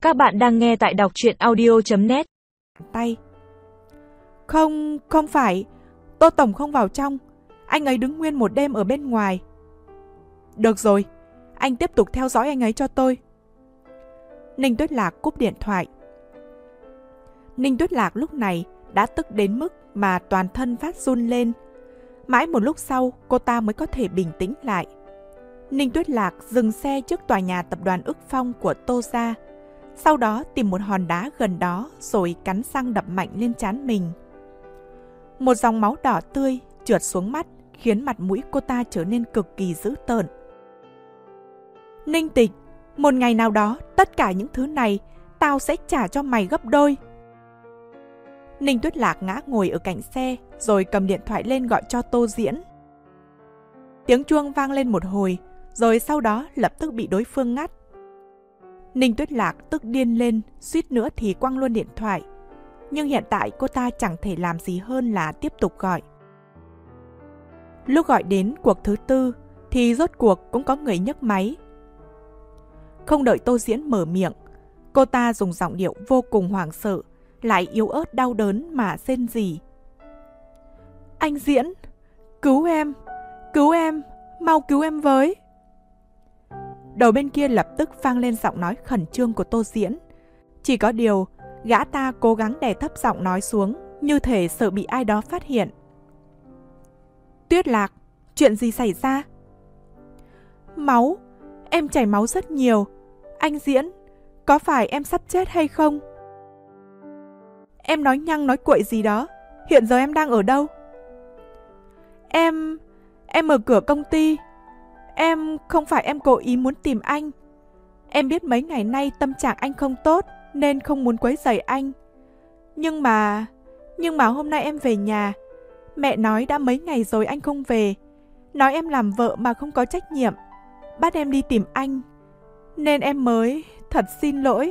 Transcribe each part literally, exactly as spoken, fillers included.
Các bạn đang nghe tại đọc truyện audio chấm net. Tay. Không, không phải. Tô Tổng không vào trong. Anh ấy đứng nguyên một đêm ở bên ngoài. Được rồi, anh tiếp tục theo dõi anh ấy cho tôi. Ninh Tuyết Lạc cúp điện thoại. Ninh Tuyết Lạc lúc này đã tức đến mức mà toàn thân phát run lên. Mãi một lúc sau, cô ta mới có thể bình tĩnh lại. Ninh Tuyết Lạc dừng xe trước tòa nhà tập đoàn Ức Phong của Tô gia. Sau đó tìm một hòn đá gần đó rồi cắn răng đập mạnh lên trán mình. Một dòng máu đỏ tươi trượt xuống mắt khiến mặt mũi cô ta trở nên cực kỳ dữ tợn. Ninh Tịch, một ngày nào đó tất cả những thứ này tao sẽ trả cho mày gấp đôi. Ninh Tuyết Lạc ngã ngồi ở cạnh xe rồi cầm điện thoại lên gọi cho Tô Diễn. Tiếng chuông vang lên một hồi rồi sau đó lập tức bị đối phương ngắt. Ninh Tuyết Lạc tức điên lên, suýt nữa thì quăng luôn điện thoại. Nhưng hiện tại cô ta chẳng thể làm gì hơn là tiếp tục gọi. Lúc gọi đến cuộc thứ tư thì rốt cuộc cũng có người nhấc máy. Không đợi Tô Diễn mở miệng, cô ta dùng giọng điệu vô cùng hoảng sợ, lại yếu ớt đau đớn mà rên rỉ. Anh Diễn, cứu em, cứu em, mau cứu em với. Đầu bên kia lập tức vang lên giọng nói khẩn trương của Tô Diễn. Chỉ có điều, gã ta cố gắng đè thấp giọng nói xuống, như thể sợ bị ai đó phát hiện. Tuyết Lạc, chuyện gì xảy ra? Máu, em chảy máu rất nhiều. Anh Diễn, có phải em sắp chết hay không? Em nói nhăng nói cuội gì đó, hiện giờ em đang ở đâu? Em, em ở cửa công ty. Em, không phải em cố ý muốn tìm anh. Em biết mấy ngày nay tâm trạng anh không tốt nên không muốn quấy rầy anh. Nhưng mà, nhưng mà hôm nay em về nhà, mẹ nói đã mấy ngày rồi anh không về. Nói em làm vợ mà không có trách nhiệm, bắt em đi tìm anh. Nên em mới, thật xin lỗi.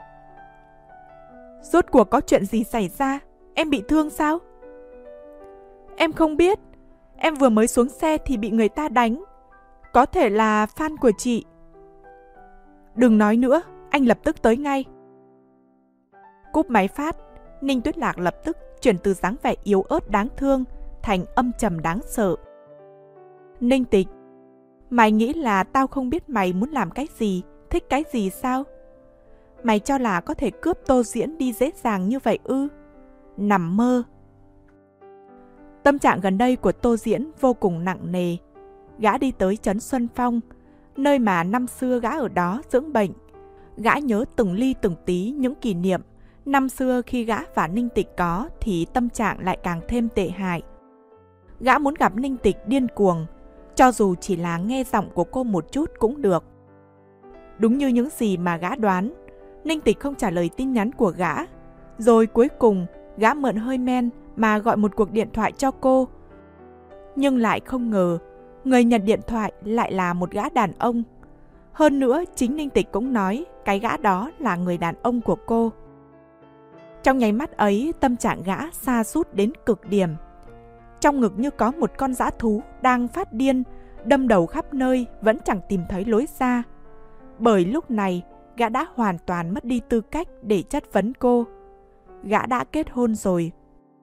Rốt cuộc có chuyện gì xảy ra? Em bị thương sao? Em không biết. Em vừa mới xuống xe thì bị người ta đánh. Có thể là fan của chị. Đừng nói nữa, anh lập tức tới ngay. Cúp máy phát, Ninh Tuyết Lạc lập tức chuyển từ dáng vẻ yếu ớt đáng thương thành âm trầm đáng sợ. Ninh Tịch, mày nghĩ là tao không biết mày muốn làm cái gì, thích cái gì sao? Mày cho là có thể cướp Tô Diễn đi dễ dàng như vậy ư? Nằm mơ. Tâm trạng gần đây của Tô Diễn vô cùng nặng nề. Gã đi tới trấn Xuân Phong, nơi mà năm xưa gã ở đó dưỡng bệnh. Gã nhớ từng ly từng tí những kỷ niệm năm xưa khi gã và Ninh Tịch có thì tâm trạng lại càng thêm tệ hại. Gã muốn gặp Ninh Tịch điên cuồng, cho dù chỉ là nghe giọng của cô một chút cũng được. Đúng như những gì mà gã đoán, Ninh Tịch không trả lời tin nhắn của gã. Rồi cuối cùng, gã mượn hơi men mà gọi một cuộc điện thoại cho cô. Nhưng lại không ngờ, người nhận điện thoại lại là một gã đàn ông. Hơn nữa, chính Ninh Tịch cũng nói cái gã đó là người đàn ông của cô. Trong nháy mắt ấy, tâm trạng gã sa sút đến cực điểm. Trong ngực như có một con dã thú đang phát điên, đâm đầu khắp nơi vẫn chẳng tìm thấy lối ra. Bởi lúc này, gã đã hoàn toàn mất đi tư cách để chất vấn cô. Gã đã kết hôn rồi.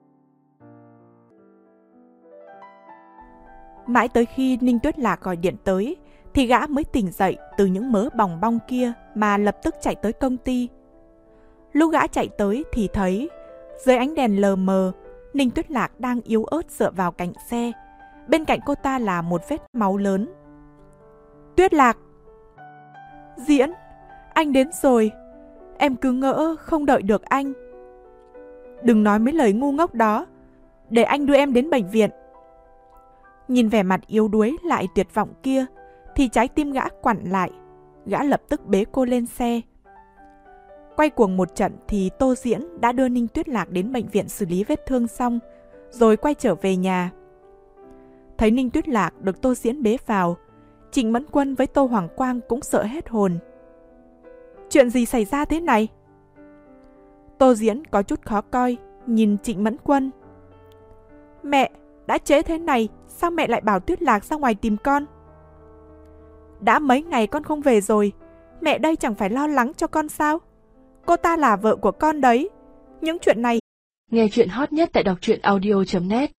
Mãi tới khi Ninh Tuyết Lạc gọi điện tới, thì gã mới tỉnh dậy từ những mớ bòng bong kia mà lập tức chạy tới công ty. Lúc gã chạy tới thì thấy, dưới ánh đèn lờ mờ, Ninh Tuyết Lạc đang yếu ớt dựa vào cạnh xe. Bên cạnh cô ta là một vết máu lớn. Tuyết Lạc! Diễn! Anh đến rồi! Em cứ ngỡ không đợi được anh. Đừng nói mấy lời ngu ngốc đó. Để anh đưa em đến bệnh viện. Nhìn vẻ mặt yếu đuối lại tuyệt vọng kia, thì trái tim gã quặn lại. Gã lập tức bế cô lên xe. Quay cuồng một trận thì Tô Diễn đã đưa Ninh Tuyết Lạc đến bệnh viện xử lý vết thương xong, rồi quay trở về nhà. Thấy Ninh Tuyết Lạc được Tô Diễn bế vào, Trịnh Mẫn Quân với Tô Hoàng Quang cũng sợ hết hồn. Chuyện gì xảy ra thế này? Tô Diễn có chút khó coi, nhìn Trịnh Mẫn Quân. Mẹ, đã trễ thế này, sao mẹ lại bảo Tuyết Lạc ra ngoài tìm con? Đã mấy ngày con không về rồi, mẹ đây chẳng phải lo lắng cho con sao? Cô ta là vợ của con đấy. Những chuyện này. Nghe chuyện hot nhất tại đọc truyện audio chấm net